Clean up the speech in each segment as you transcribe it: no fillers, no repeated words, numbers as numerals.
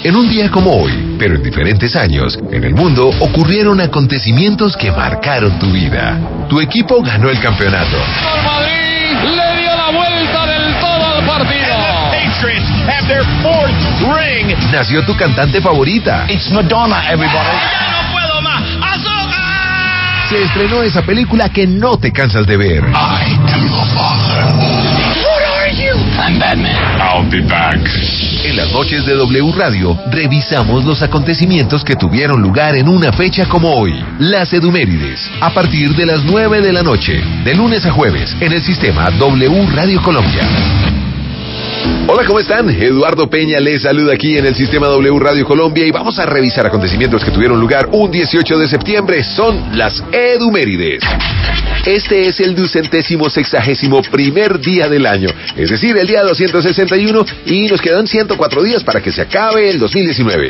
En un día como hoy, pero en diferentes años, en el mundo ocurrieron acontecimientos que marcaron tu vida. Tu equipo ganó el campeonato. El Madrid le dio la vuelta del todo al partido. Patriots have their fourth ring. Nació tu cantante favorita. It's Madonna, everybody. ¡Ya no puedo más! ¡Azúcar! Se estrenó esa película que no te cansas de ver. I am the Father. What are you? I'm Batman. I'll be back. En las noches de W Radio, revisamos los acontecimientos que tuvieron lugar en una fecha como hoy. Las Edumérides, a partir de las 9 de la noche, de lunes a jueves, en el sistema W Radio Colombia. Hola, ¿cómo están? Eduardo Peña les saluda aquí en el sistema W Radio Colombia y vamos a revisar acontecimientos que tuvieron lugar un 18 de septiembre. Son las Edumérides. Este es el 261º primer día del año, es decir, el día 261, y nos quedan 104 días para que se acabe el 2019.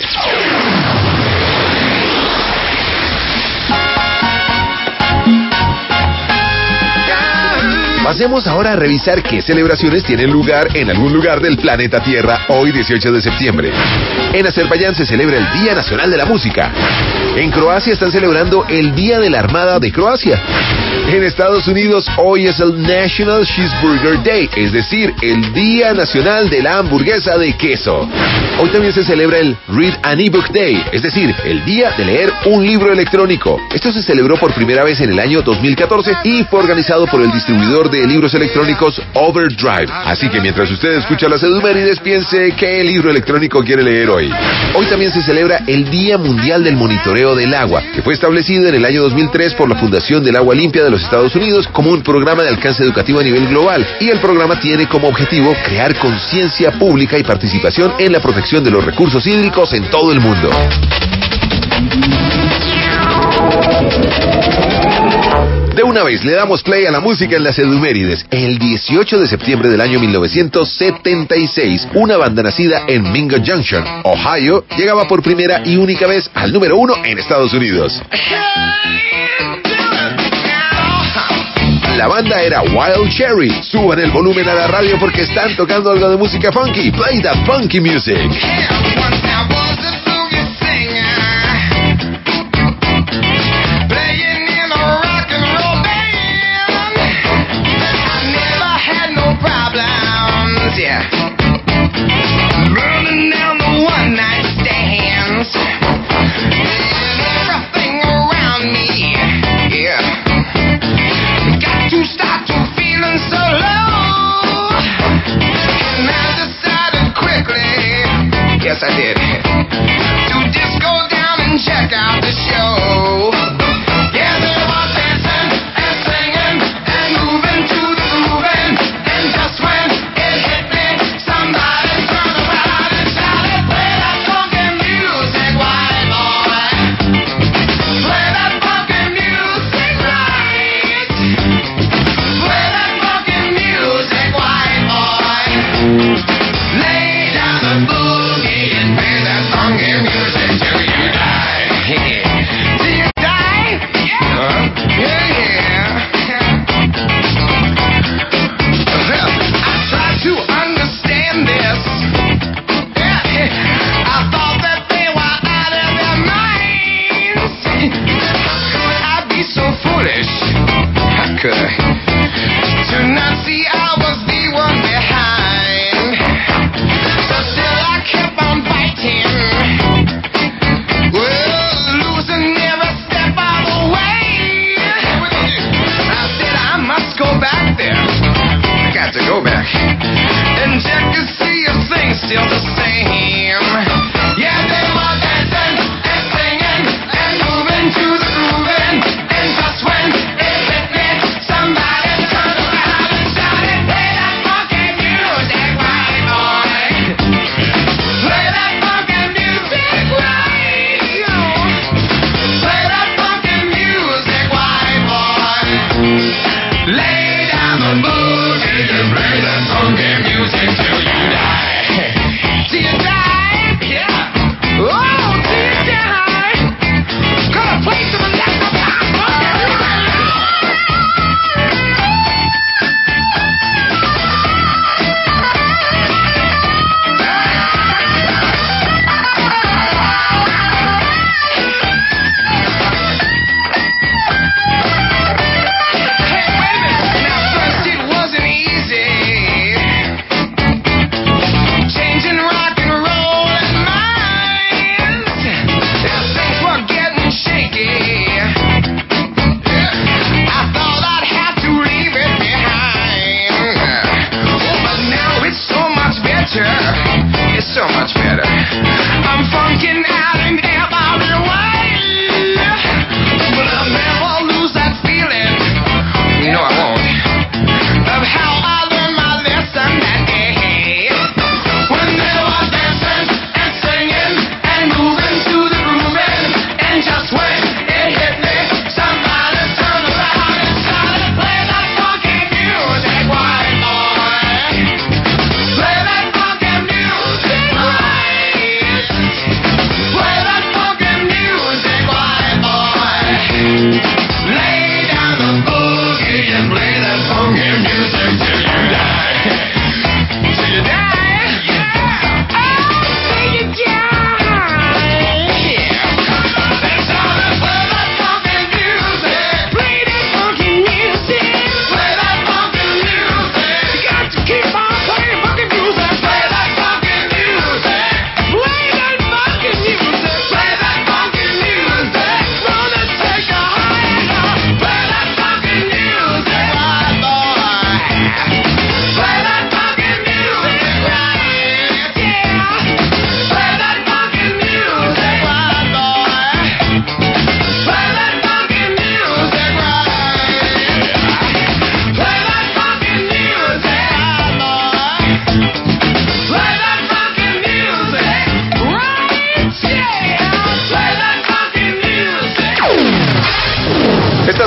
Pasemos ahora a revisar qué celebraciones tienen lugar en algún lugar del planeta Tierra hoy 18 de septiembre. En Azerbaiyán se celebra el Día Nacional de la Música. En Croacia están celebrando el Día de la Armada de Croacia. En Estados Unidos hoy es el National Cheeseburger Day, es decir, el Día Nacional de la Hamburguesa de Queso. Hoy también se celebra el Read an eBook Day, es decir, el Día de leer un libro electrónico. Esto se celebró por primera vez en el año 2014 y fue organizado por el distribuidor de libros electrónicos Overdrive. Así que mientras usted escucha las Edumérides, piense qué libro electrónico quiere leer hoy. Hoy también se celebra el Día Mundial del Monitoreo del Agua, que fue establecido en el año 2003 por la Fundación del Agua Limpia de los Estados Unidos como un programa de alcance educativo a nivel global, y el programa tiene como objetivo crear conciencia pública y participación en la protección de los recursos hídricos en todo el mundo. De una vez le damos play a la música en las Edumérides. El 18 de septiembre del año 1976, una banda nacida en Mingo Junction, Ohio, llegaba por primera y única vez al número 1 en Estados Unidos. La banda era Wild Cherry. Suban el volumen a la radio porque están tocando algo de música funky. Play that funky music. Yes, I did. To just go down and check out the show. Yeah, they were dancing and singing and moving to the grooving. And just when it hit me, somebody turned around and shouted, "Play that funky music, white boy. Play that funky music right. Play that funky music, white boy. Lay down the boogie and pay that."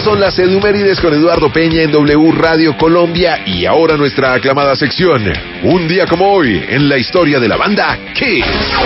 son las Edumérides con Eduardo Peña en W Radio Colombia y ahora nuestra aclamada sección, un día como hoy en la historia de la banda Kiss.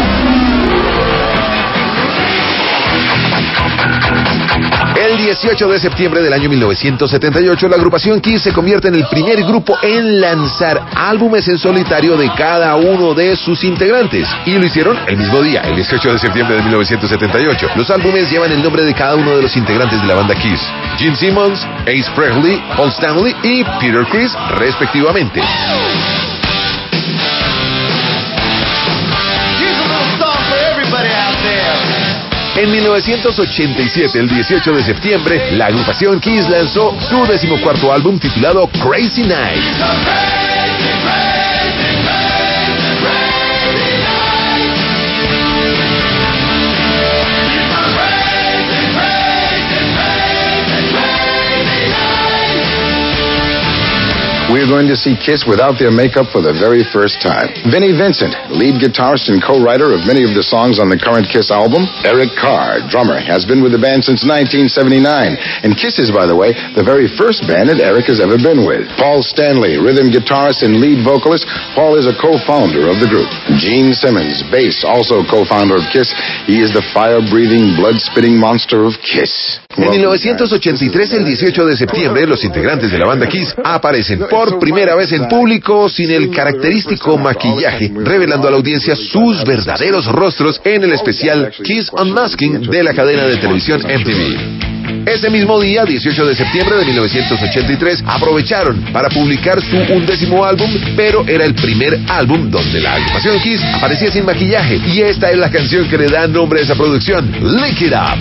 El 18 de septiembre del año 1978, la agrupación Kiss se convierte en el primer grupo en lanzar álbumes en solitario de cada uno de sus integrantes. Y lo hicieron el mismo día, el 18 de septiembre de 1978. Los álbumes llevan el nombre de cada uno de los integrantes de la banda Kiss: Gene Simmons, Ace Frehley, Paul Stanley y Peter Criss, respectivamente. En 1987, el 18 de septiembre, la agrupación Kiss lanzó su 14º álbum titulado Crazy Night. We're going to see Kiss without their makeup for the very first time. Vinnie Vincent, lead guitarist and co-writer of many of the songs on the current Kiss album. Eric Carr, drummer, has been with the band since 1979. And Kiss is, by the way, the very first band that Eric has ever been with. Paul Stanley, rhythm guitarist and lead vocalist. Paul is a co-founder of the group. Gene Simmons, bass, also co-founder of Kiss. He is the fire-breathing, blood-spitting monster of Kiss. En 1983, el 18 de septiembre, los integrantes de la banda Kiss aparecen por primera vez en público sin el característico maquillaje, revelando a la audiencia sus verdaderos rostros en el especial Kiss Unmasking de la cadena de televisión MTV. Ese mismo día, 18 de septiembre de 1983, aprovecharon para publicar su 11º álbum, pero era el primer álbum donde la agrupación Kiss aparecía sin maquillaje, y esta es la canción que le da nombre a esa producción, Lick It Up.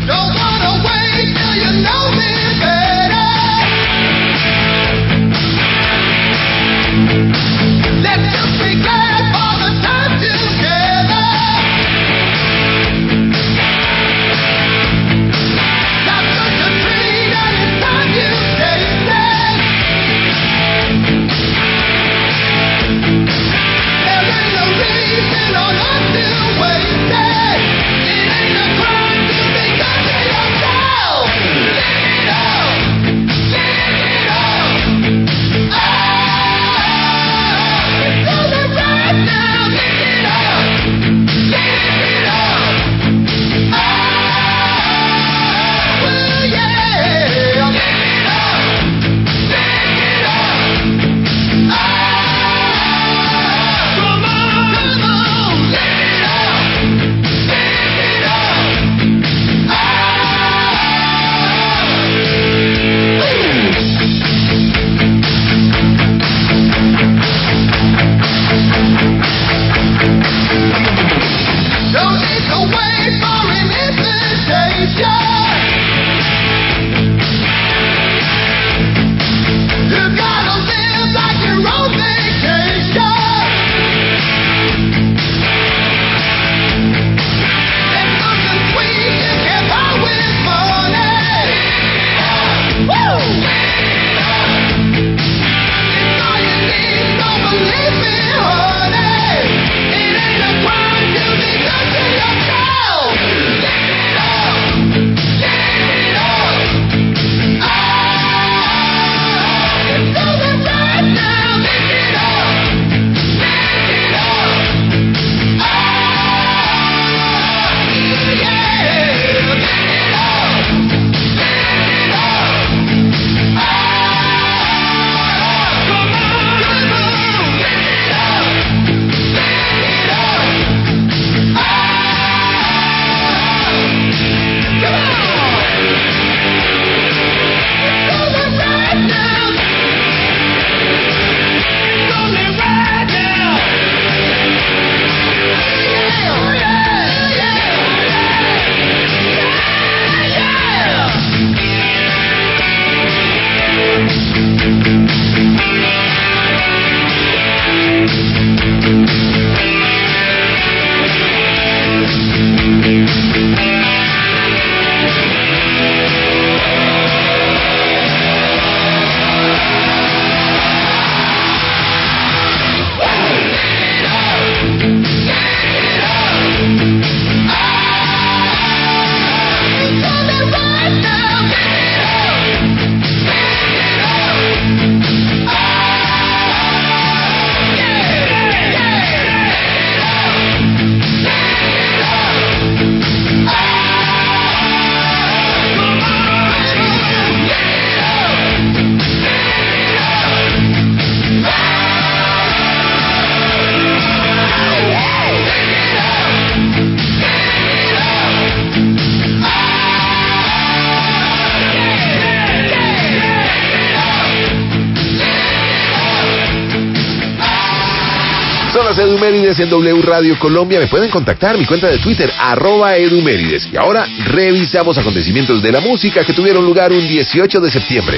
Edumérides en W Radio Colombia. Me pueden contactar, mi cuenta de Twitter, @Edumérides. Y ahora revisamos acontecimientos de la música que tuvieron lugar un 18 de septiembre.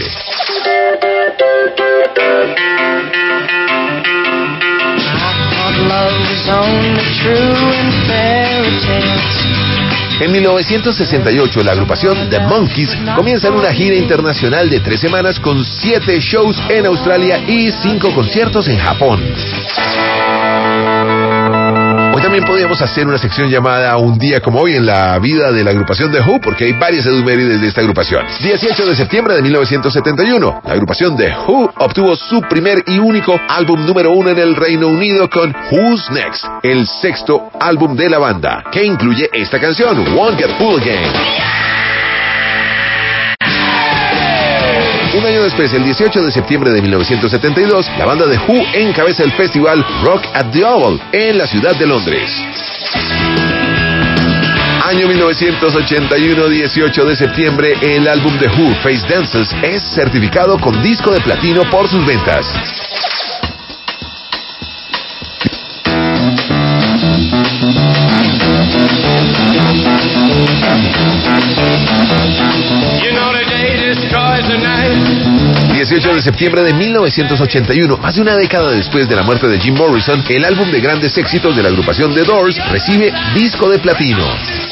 En 1968, la agrupación The Monkees comienza una gira internacional de 3 semanas con 7 shows en Australia y 5 conciertos en Japón. Hoy también podríamos hacer una sección llamada Un día como hoy en la vida de la agrupación The Who, porque hay varias edumérides de esta agrupación. 18 de septiembre de 1971, la agrupación The Who obtuvo su primer y único álbum número 1 en el Reino Unido con Who's Next, el 6º álbum de la banda, que incluye esta canción, Won't Get Full Again. Un año después, el 18 de septiembre de 1972, la banda The Who encabeza el festival Rock at the Oval en la ciudad de Londres. Año 1981, 18 de septiembre, el álbum The Who, Face Dances, es certificado con disco de platino por sus ventas. You know the day destroys the night. 18 de septiembre de 1981, más de una década después de la muerte de Jim Morrison, el álbum de grandes éxitos de la agrupación The Doors recibe disco de platino.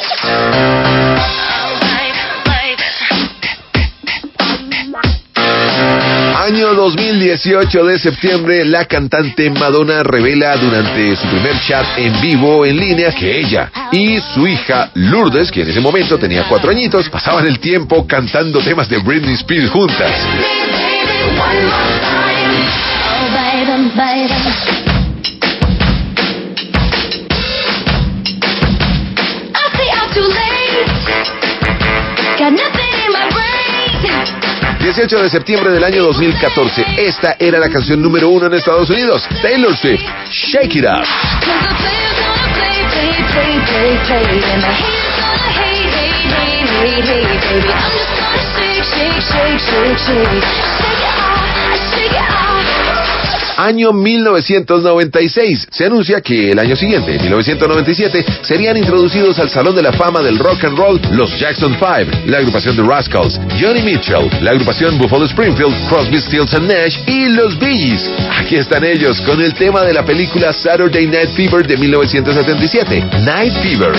Año 2018 de septiembre, la cantante Madonna revela durante su primer chat en vivo en línea que ella y su hija Lourdes, que en ese momento tenía 4 añitos, pasaban el tiempo cantando temas de Britney Spears juntas. Got nothing in my brain. 18 de septiembre del año 2014, esta era la canción número 1 en Estados Unidos, Taylor Swift, Shake It Up. Año 1996. Se anuncia que el año siguiente, 1997, serían introducidos al Salón de la Fama del Rock and Roll los Jackson 5, la agrupación The Rascals, Johnny Mitchell, la agrupación Buffalo Springfield, Crosby, Stills and Nash y los Bee Gees. Aquí están ellos con el tema de la película Saturday Night Fever de 1977, Night Fever.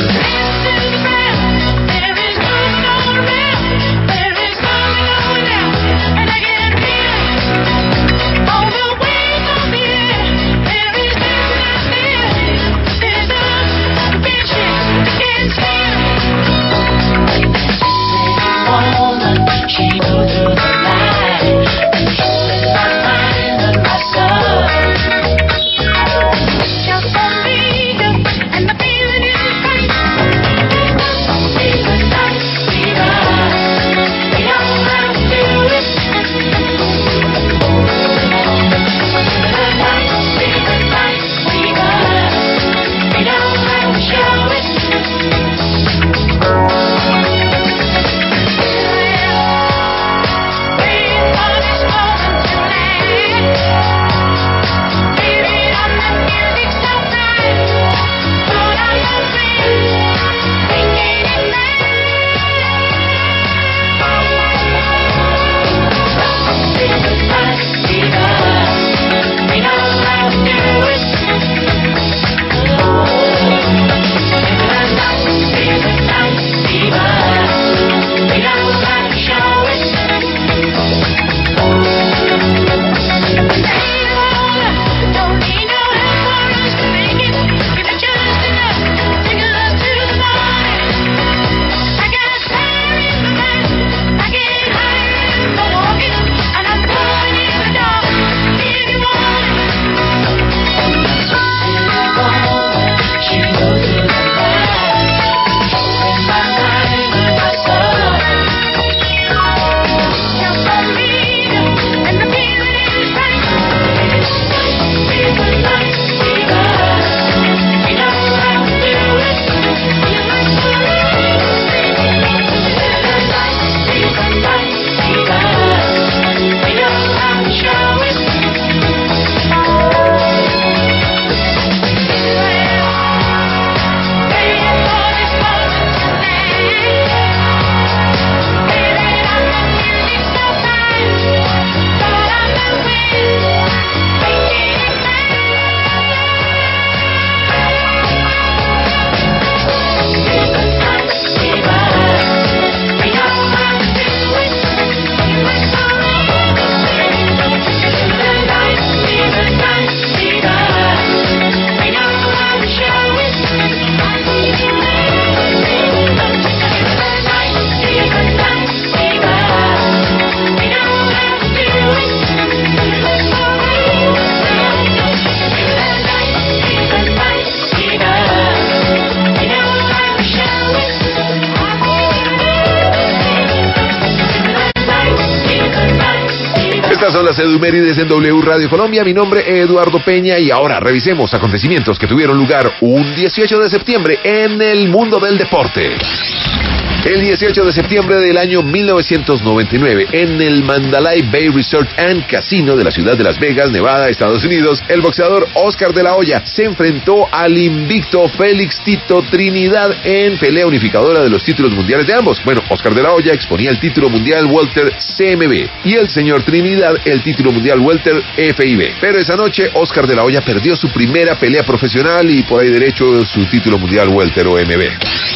Estas son las Edumérides en W Radio Colombia. Mi nombre es Eduardo Peña y ahora revisemos acontecimientos que tuvieron lugar un 18 de septiembre en el mundo del deporte. El 18 de septiembre del año 1999, en el Mandalay Bay Resort and Casino de la ciudad de Las Vegas, Nevada, Estados Unidos, el boxeador Oscar de la Hoya se enfrentó al invicto Félix Tito Trinidad en pelea unificadora de los títulos mundiales de ambos. Bueno, Oscar de la Hoya exponía el título mundial Welter CMB y el señor Trinidad el título mundial Welter FIB. Pero esa noche, Oscar de la Hoya perdió su primera pelea profesional y por ahí derecho su título mundial Welter OMB.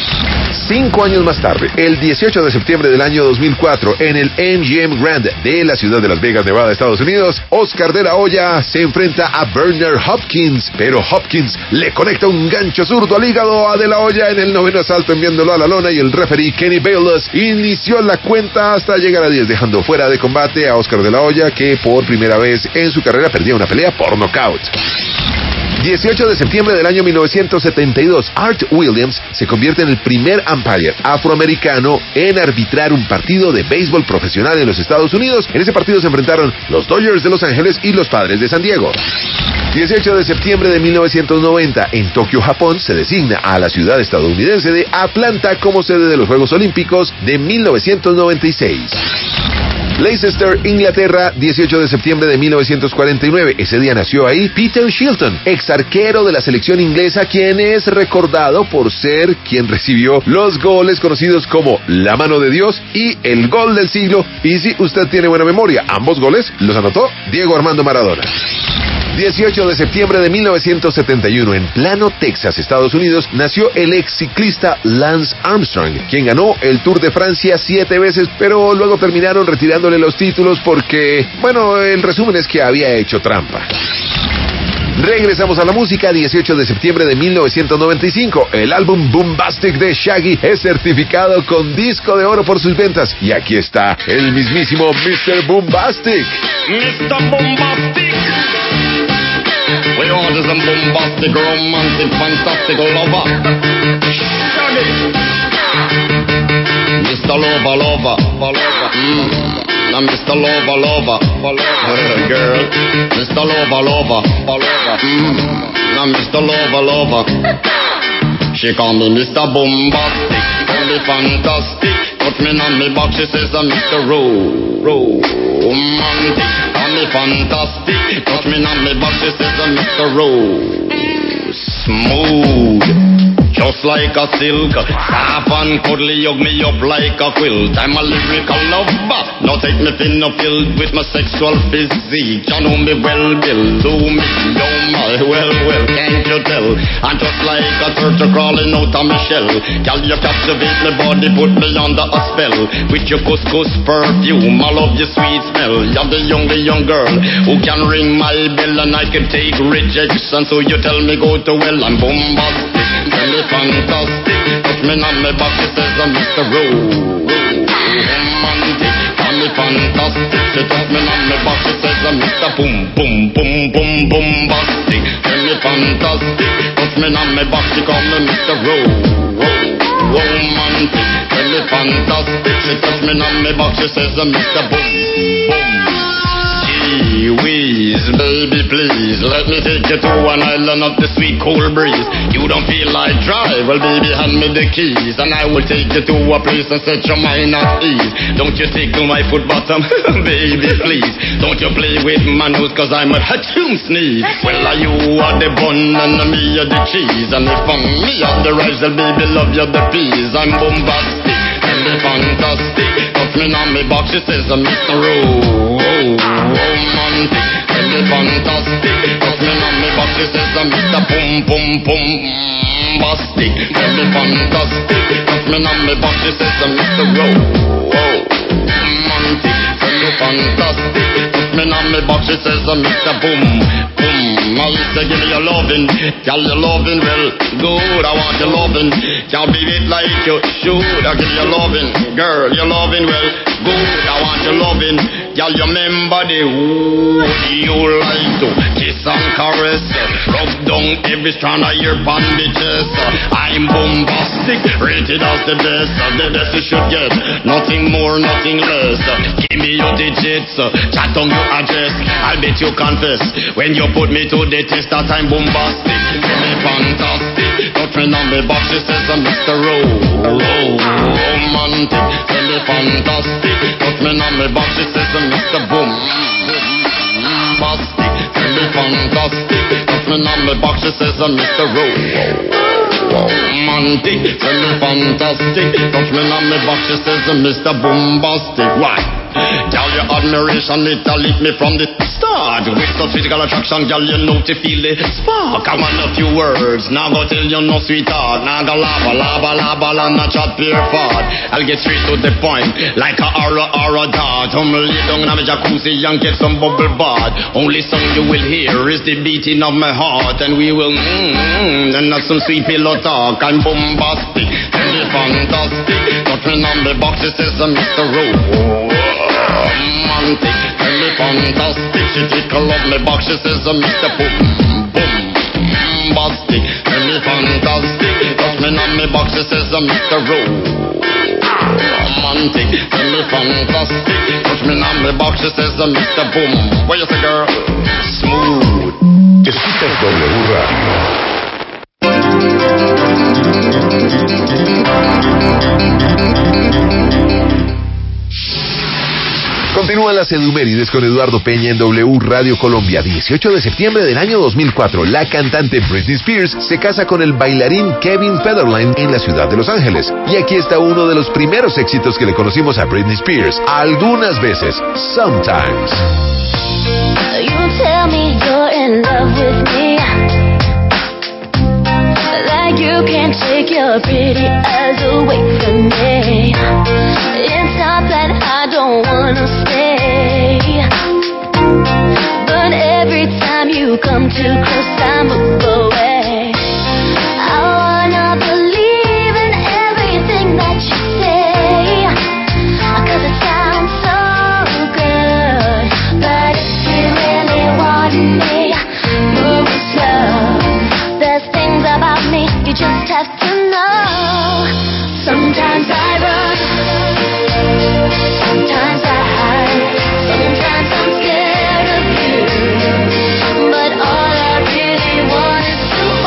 5 años más tarde, el 18 de septiembre del año 2004, en el MGM Grand de la ciudad de Las Vegas, Nevada, Estados Unidos, Oscar de la Hoya se enfrenta a Bernard Hopkins, pero Hopkins le conecta un gancho zurdo al hígado a de la Hoya en el noveno asalto, enviándolo a la lona, y el referee Kenny Bayless inició la cuenta hasta llegar a 10, dejando fuera de combate a Oscar de la Hoya, que por primera vez en su carrera perdía una pelea por nocaut. 18 de septiembre del año 1972, Art Williams se convierte en el primer umpire afroamericano en arbitrar un partido de béisbol profesional en los Estados Unidos. En ese partido se enfrentaron los Dodgers de Los Ángeles y los Padres de San Diego. 18 de septiembre de 1990, en Tokio, Japón, se designa a la ciudad estadounidense de Atlanta como sede de los Juegos Olímpicos de 1996. Leicester, Inglaterra, 18 de septiembre de 1949. Ese día nació ahí Peter Shilton, ex arquero de la selección inglesa, quien es recordado por ser quien recibió los goles conocidos como la mano de Dios y el gol del siglo. Y si usted tiene buena memoria, ambos goles los anotó Diego Armando Maradona. 18 de septiembre de 1971, en Plano, Texas, Estados Unidos, nació el ex ciclista Lance Armstrong, quien ganó el Tour de Francia 7 veces, pero luego terminaron retirándole los títulos porque, bueno, el resumen es que había hecho trampa. Regresamos a la música. 18 de septiembre de 1995, el álbum Boombastic de Shaggy es certificado con disco de oro por sus ventas. Y aquí está el mismísimo Mr. Boombastic. Mr. Bombastic. We want some bombastic, romantic, fantastic lover. Shaggy. Mr. Lover, lover, lover. Now Mr. Lover, lover, lover. Girl. Mr. Lover, lover, lover. Now Mr. Lover, lover. She call me Mr. Bombastic, call me fantastic. Put me on me box, she says I'm Mr. Romantic. Call me fantastic, put me on me box, she says I'm Mr. Smooth. Just like a silk, soft and cuddly, hug me up like a quilt. I'm a lyrical lover, now take me thin or filled with my sexual physique. You know me well, Bill, to me, oh my, well, can't you tell? I'm just like a turtle crawling out of my shell. Girl, you captivate my body, put me under a spell. With your couscous perfume, I love your sweet smell. You're the young girl who can ring my bell, and I can take rejection. So you tell me go to well, I'm bombastic. Tell me fantastic, put me on my back, she says I'm Mr. Romantic. Tell me fantastic, she touch me on my back, she says I'm Mr. Bombastic. Tell me fantastic, put me on my back, she call me Mr. Romantic. Tell me fantastic, she touch me on my back, she says I'm Mr. Gee whiz, baby please, let me take you to an island of the sweet cool breeze. You don't feel like drive, well baby hand me the keys, and I will take you to a place and set your mind at ease. Don't you tickle my foot bottom, baby please. Don't you play with my nose, cause I'm a hatchoon sneeze. Well you are the bun and me are the cheese, and if I'm me are the rice, well baby love you the peas. I'm bombastic, and the fantastic. Put me on me box, she says I'm Mr. Romantic. Tell me fantastic. Put me on me box, she says I'm Mr. Bombastic. Tell me fantastic. Put me on me box, she says I'm Mr. Romantic. Tell me fantastic. Put me on me box, she says I'm Mr. Boom. I used to give me your lovin', girl, your lovin' well good. I want your lovin', can't be it like you should. I give you your lovin', girl, your lovin' well good. I want your lovin', Y'all remember the who you like to kiss and caress, rub down every strand of your bandages. I'm bombastic, rated as the best you should get. Nothing more, nothing less. Give me your digits, chat on your address. I'll bet you confess when you put me to the test that I'm bombastic. Tell me fantastic, touch me on the box, she says I'm Mr. Romantic. Tell me fantastic, touch me on the box, she says I'm Mr. Bombastic. Tell me fantastic, touch me on the box, she says I'm Mr. Romantic. Tell me fantastic, touch me on the box, she says I'm Mr. Bombastic. Why? Girl, your admiration, it lit me from the start. With such physical attraction, girl, you know to feel the spark. I want a few words, now go tell you no sweetheart. Now go laba, not chat pure fart. I'll get straight to the point, like a aura dart. Lay down in a jacuzzi and get some bubble bath. Only song you will hear is the beating of my heart. And we will and have some sweet pillow talk. I'm bombastic, and it's fantastic. Touch me on the box, it says Mr. Romantic, tell me fantastic. She tickle up my box, she says Mr. Bombastic, tell me fantastic. Touch me on my box, she says Mr. Romantic, tell me fantastic. Touch me on my box, she says Mr. Boom. What you say, girl? Smooth. Escuchas W Radio. Continúan las Edumérides con Eduardo Peña en W Radio Colombia. 18 de septiembre del año 2004, la cantante Britney Spears se casa con el bailarín Kevin Federline en la ciudad de Los Ángeles. Y aquí está uno de los primeros éxitos que le conocimos a Britney Spears. Algunas veces, Sometimes. You tell me you're in love with me, like you can't take your pretty eyes away from me. It's not that I don't wanna stay, but every time you come too close I move away. I wanna believe in everything that you say, 'cause it sounds so good. But if you really want me, move slow. There's things about me you just have to know. Sometimes I run, sometimes I hide, sometimes I'm scared of you, but all I really want is to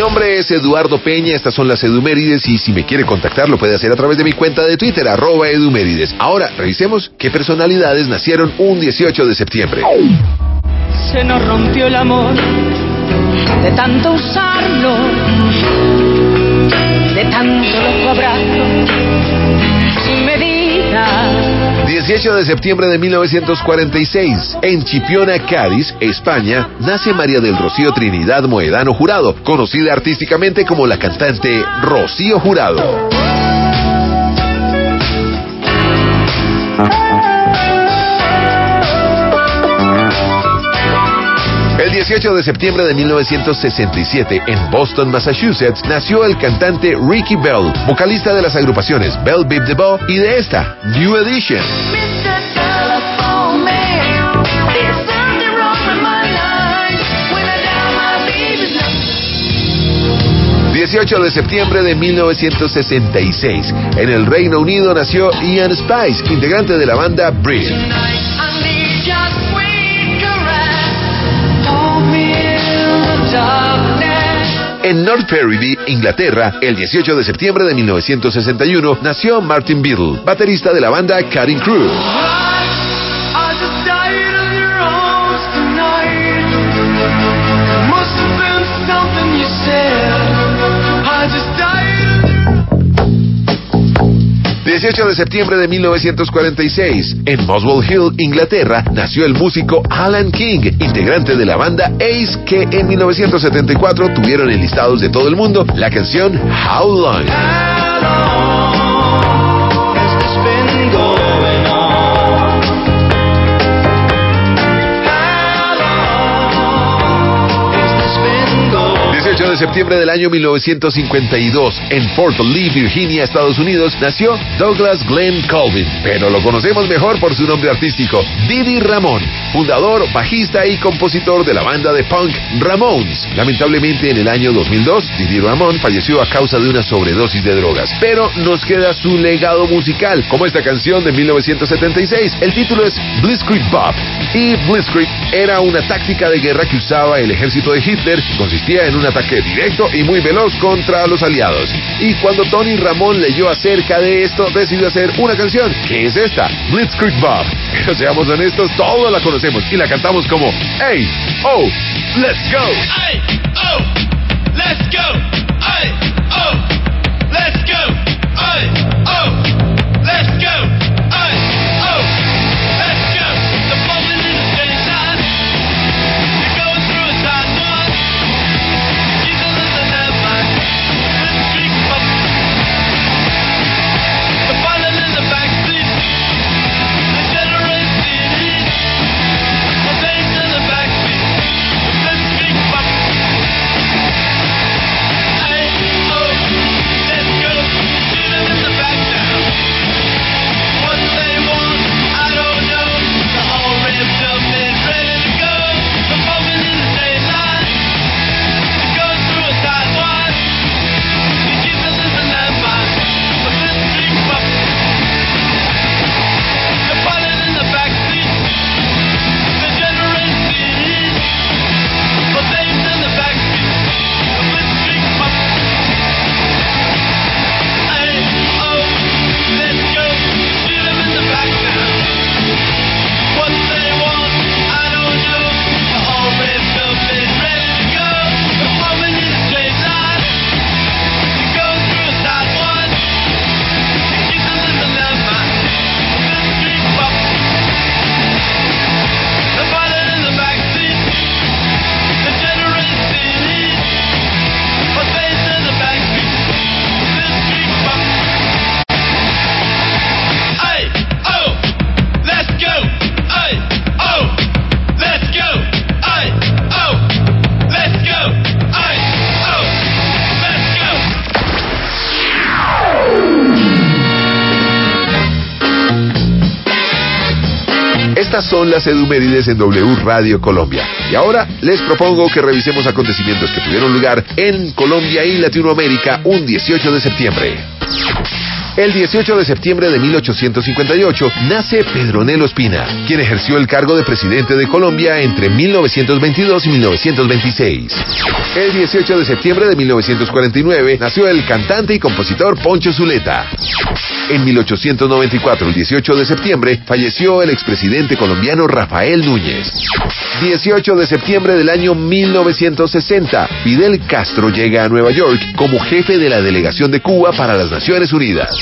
nombre es Eduardo Peña, estas son las Edumérides y si me quiere contactar lo puede hacer a través de mi cuenta de Twitter, @Edumérides. Ahora, revisemos qué personalidades nacieron un 18 de septiembre. Se nos rompió el amor de tanto usarlo, de tanto loco abrazo sin medida. 18 de septiembre de 1946, en Chipiona, Cádiz, España, nace María del Rocío Trinidad Moedano Jurado, conocida artísticamente como la cantante Rocío Jurado. El 18 de septiembre de 1967, en Boston, Massachusetts, nació el cantante Ricky Bell, vocalista de las agrupaciones Bell Biv DeVoe y de esta, New Edition. 18 de septiembre de 1966, en el Reino Unido nació Ian Spice, integrante de la banda Breed. En North Ferriby, Inglaterra, el 18 de septiembre de 1961, nació Martin Beadle, baterista de la banda Cutting Crew. El 18 de septiembre de 1946, en Muswell Hill, Inglaterra, nació el músico Alan King, integrante de la banda Ace, que en 1974 tuvieron en listados de todo el mundo la canción How Long. El 18 de septiembre del año 1952, en Fort Lee, Virginia, Estados Unidos, nació Douglas Glenn Colvin, pero lo conocemos mejor por su nombre artístico, Didi Ramón, fundador, bajista y compositor de la banda de punk Ramones. Lamentablemente, en el año 2002, Didi Ramón falleció a causa de una sobredosis de drogas, pero nos queda su legado musical, como esta canción de 1976. El título es Blitzkrieg Bop, y Blitzkrieg era una táctica de guerra que usaba el ejército de Hitler, que consistía en un ataque directo y muy veloz contra los aliados. Y cuando Tony Ramón leyó acerca de esto, decidió hacer una canción, que es esta, Blitzkrieg Bop. Pero seamos honestos, todos la conocemos y la cantamos como Hey, oh, let's go. Hey, oh, let's go. Hey, oh, let's go. Hey, oh, let's go. Hey, oh, let's go. The moment in the daytime, you're going through a tight one. You don't listen to mine. Blitzkrieg Bop. The pilot in the backseat, the generator in heat. The bass in the backseat, the Blitzkrieg Bop. Hey, oh, let's go. Shoot 'em in the back now. What they want, I don't know. They're all ramped up and ready to go. The moment in the daylight, you're going through a tight one. You keep to listen to mine, the Blitzkrieg Bop. The pilot in the backseat, the generator in heat. The bass in the backseat, the Blitzkrieg Bop. Hey, oh, let's go. Shoot 'em in the back now. What they want, I don't know. They're all ramped up and ready to go. The moment in the daylight, you're going through a tight one. You keep to listen to mine, the Blitzkrieg Bop. The pilot in the backseat, the generator in heat. The bass in the backseat, the Blitzkrieg Bop. Hey, oh, let's go. Hey, oh, let's go. Hey, oh, let's go. Hey, oh, let's go. Estas son las Edumérides en W Radio Colombia. Y ahora les propongo que revisemos acontecimientos que tuvieron lugar en Colombia y Latinoamérica un 18 de septiembre. El 18 de septiembre de 1858 nace Pedronel Ospina, quien ejerció el cargo de presidente de Colombia entre 1922 y 1926. El 18 de septiembre de 1949 nació el cantante y compositor Poncho Zuleta. En 1894, el 18 de septiembre, falleció el expresidente colombiano Rafael Núñez. 18 de septiembre del año 1960, Fidel Castro llega a Nueva York como jefe de la delegación de Cuba para las Naciones Unidas.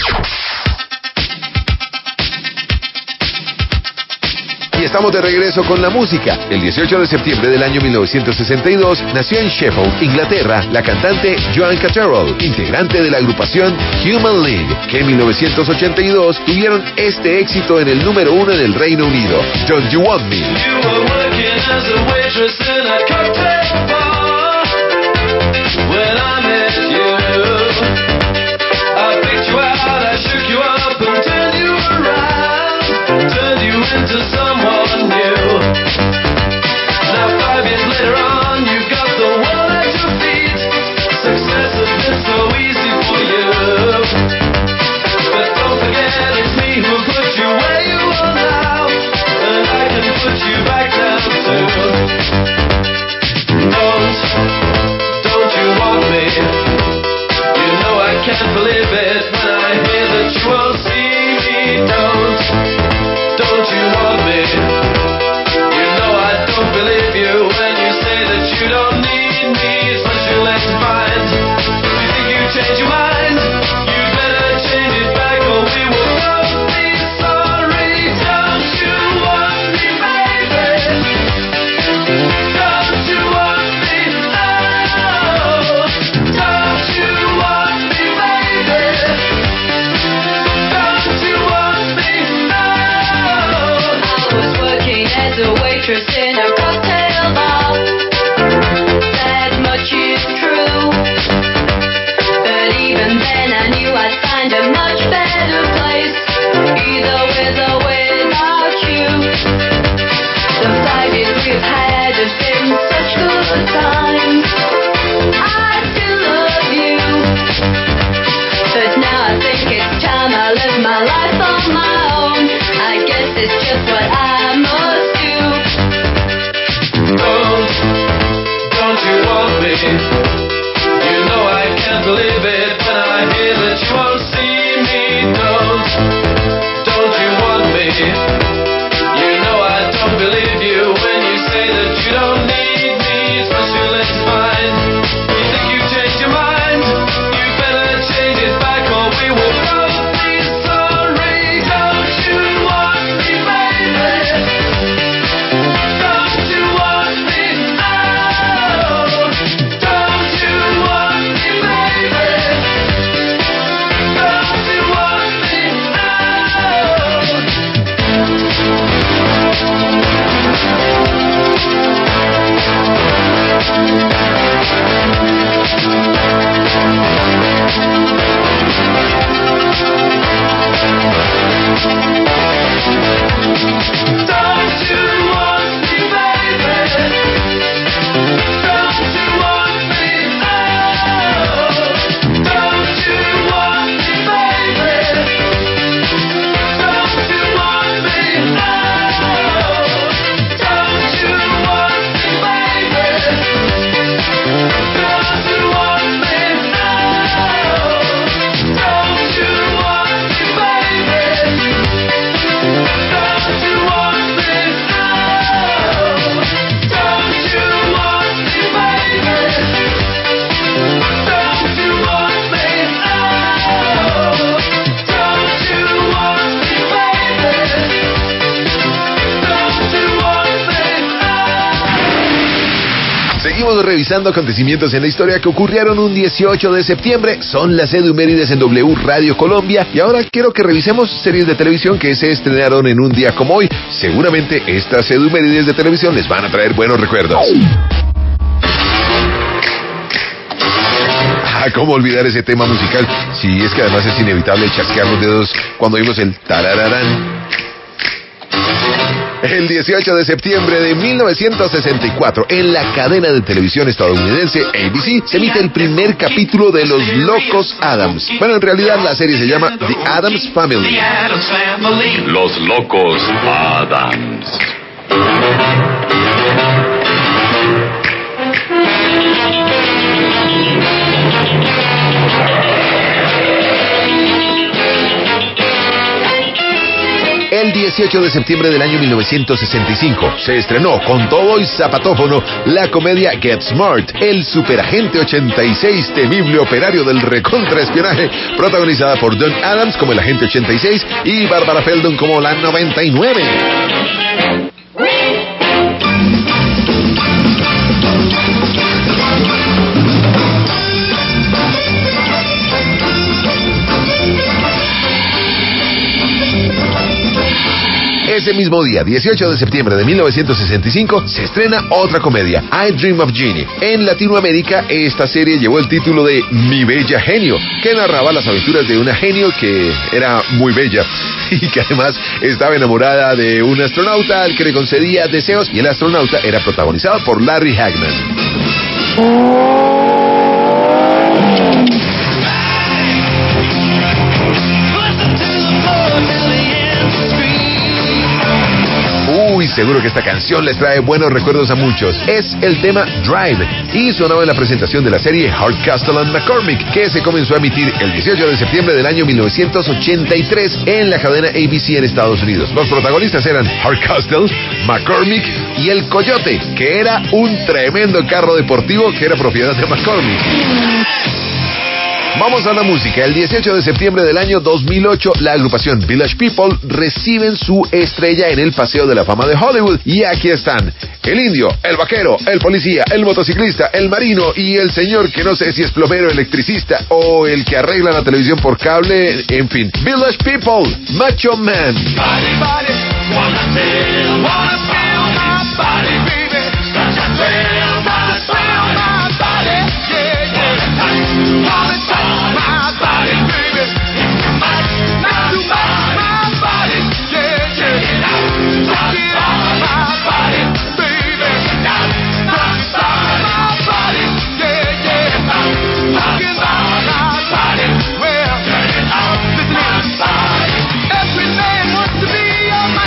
Y estamos de regreso con la música. El 18 de septiembre del año 1962 nació en Sheffield, Inglaterra, la cantante Joan Catterall, integrante de la agrupación Human League, que en 1982 tuvieron este éxito en el número 1 en el Reino Unido, Don't You Want Me. To someone new. Now 5 years later on, you've got the world at your feet. Success has been so easy for you. But don't forget it's me who put you where you are now, and I can put you back down too. Don't you want me? You know I can't believe it when I hear that you won't see me. Don't you want me? You know I don't believe you when you say that you don't need me. It's what you let to find. You think you change your mind? You better change it back or we will both be sorry. Don't you want me, baby? Don't you want me? Oh, don't you want me, baby? Don't you want me? As a waitress in a cocktail bar, that much is true. But even then I knew I'd find a much better place, either with or without you. The 5 years we've had have been such good times. I still love you, but now I think it's time I live my life on my own. I guess it's just what I must do. Don't you want me? You know I can't believe it when I hear that you won't see me. Don't you want me? You know I don't believe you when you say that you don't need me. It's what you let us find. You think you changed your mind? You better change it back or we will both be sorry. Don't you want me, baby? Don't you want me? Oh, don't you want me, baby? Don't you want me? Seguimos revisando acontecimientos en la historia que ocurrieron un 18 de septiembre. Son las edumérides en W Radio Colombia. Y ahora quiero que revisemos series de televisión que se estrenaron en un día como hoy. Seguramente estas edumérides de televisión les van a traer buenos recuerdos. ¿Cómo olvidar ese tema musical? Si es que además es inevitable chasquear los dedos cuando vimos el tarararán. El 18 de septiembre de 1964, en la cadena de televisión estadounidense ABC, se emite el primer capítulo de Los Locos Adams. Bueno, en realidad la serie se llama The Addams Family. Los Locos Adams. El 18 de septiembre del año 1965 se estrenó con todo y zapatófono la comedia Get Smart, el superagente 86 temible operario del recontraespionaje, protagonizada por Don Adams como el agente 86 y Barbara Feldon como la 99. Ese mismo día, 18 de septiembre de 1965, se estrena otra comedia, I Dream of Jeannie. En Latinoamérica, esta serie llevó el título de Mi Bella Genio, que narraba las aventuras de una genio que era muy bella y que además estaba enamorada de un astronauta al que le concedía deseos, y el astronauta era protagonizado por Larry Hagman. Uy, seguro que esta canción les trae buenos recuerdos a muchos. Es el tema Drive y sonaba en la presentación de la serie Hardcastle and McCormick, que se comenzó a emitir el 18 de septiembre del año 1983 en la cadena ABC en Estados Unidos. Los protagonistas eran Hardcastle, McCormick y el Coyote, que era un tremendo carro deportivo que era propiedad de McCormick. Vamos a la música. El 18 de septiembre del año 2008, la agrupación Village People reciben su estrella en el Paseo de la Fama de Hollywood. Y aquí están el indio, el vaquero, el policía, el motociclista, el marino y el señor que no sé si es plomero, electricista o el que arregla la televisión por cable. En fin, Village People, Macho Man. Body, body, wanna feel my body, baby. Such a thrill, wanna thrill my body, yeah, yeah. Wanna touch my body, baby. It's too much, not too much, my body, yeah, yeah. Rock it out, my body, baby. Rock it out, my body, yeah, yeah. Rock it out, my body, well, turn it out, listen here. Every man wants to be a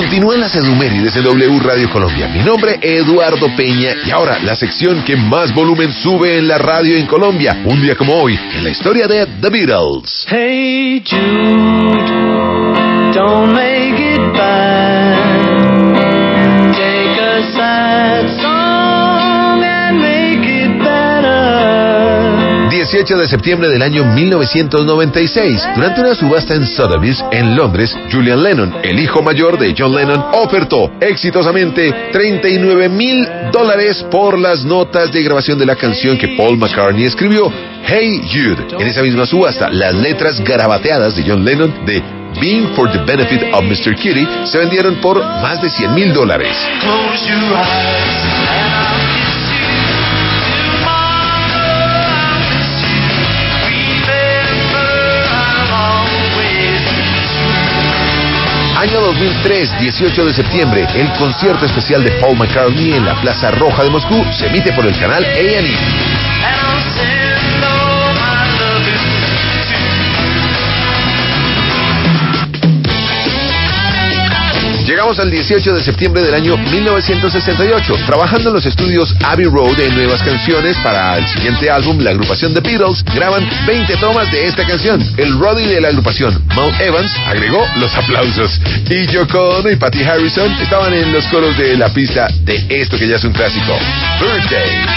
Continúan las Edumérides de W Radio Colombia. Mi nombre es Eduardo Peña y ahora la sección que más volumen sube en la radio en Colombia. Un día como hoy, en la historia de The Beatles. Hey Jude, don't make it bad. Take a sad song and make it better. 18 de septiembre del año 1996, durante una subasta en Sotheby's, en Londres, Julian Lennon, el hijo mayor de John Lennon, ofertó exitosamente $39,000 por las notas de grabación de la canción que Paul McCartney escribió, Hey Jude. En esa misma subasta, las letras garabateadas de John Lennon de Being for the Benefit of Mr. Kitty se vendieron por más de $100,000. Close your eyes and I'll kiss you. Tomorrow I'll miss you. Remember I'll always miss you. Año 2003, 18 de septiembre, el concierto especial de Paul McCartney en la Plaza Roja de Moscú se emite por el canal A&E. And I'll send all my loving Llegamos al 18 de septiembre del año 1968. Trabajando en los estudios Abbey Road en nuevas canciones para el siguiente álbum, la agrupación The Beatles graban 20 tomas de esta canción. El roadie de la agrupación, Mal Evans, agregó los aplausos. Y Yoko Ono y Patty Harrison estaban en los coros de la pista de esto que ya es un clásico, Birthday.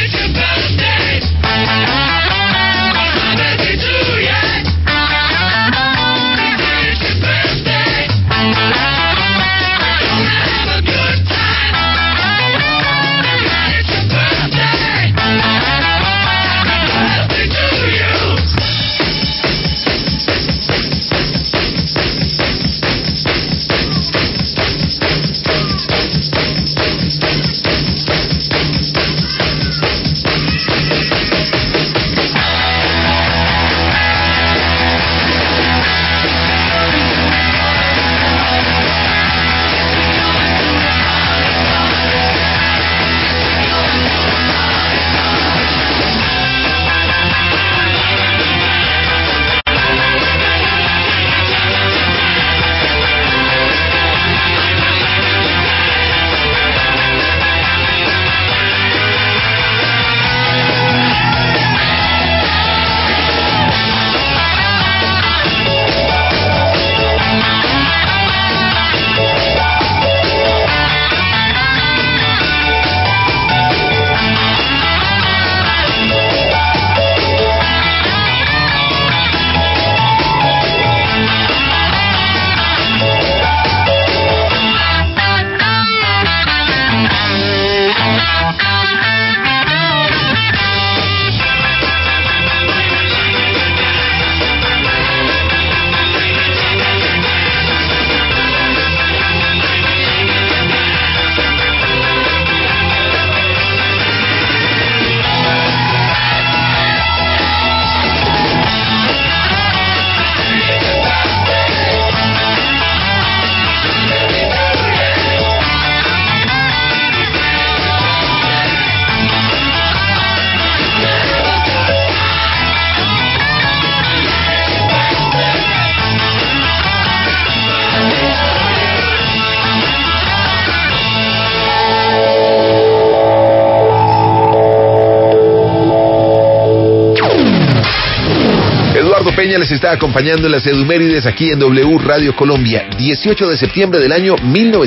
Peña les está acompañando en las Edumérides aquí en W Radio Colombia. 18 de septiembre del año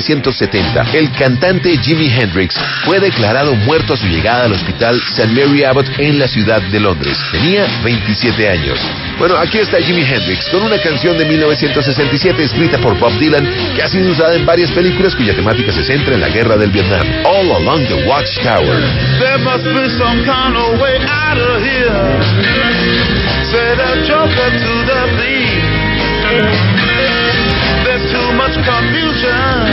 1970. El cantante Jimi Hendrix fue declarado muerto a su llegada al hospital St. Mary Abbot en la ciudad de Londres. Tenía 27 años. Bueno, aquí está Jimi Hendrix con una canción de 1967 escrita por Bob Dylan que ha sido usada en varias películas cuya temática se centra en la guerra del Vietnam. All Along the Watchtower. There must be some kind of way out of here. Say the joker to the thief. There's too much confusion.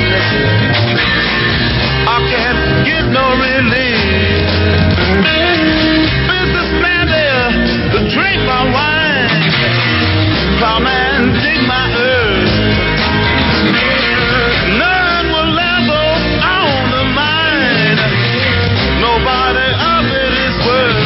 I can't get no relief. Businessman there, drink my wine. Plowman, dig my earth. None will level on the mine. Nobody of it is worth.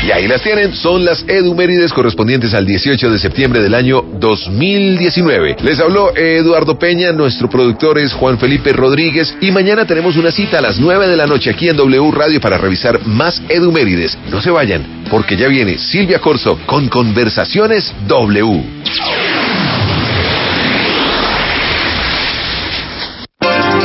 Y ahí las tienen, son las edumérides correspondientes al 18 de septiembre del año 2019. Les habló Eduardo Peña, nuestro productor es Juan Felipe Rodríguez y mañana tenemos una cita a las 9 de la noche aquí en W Radio para revisar más edumérides. No se vayan, porque ya viene Silvia Corso con Conversaciones W.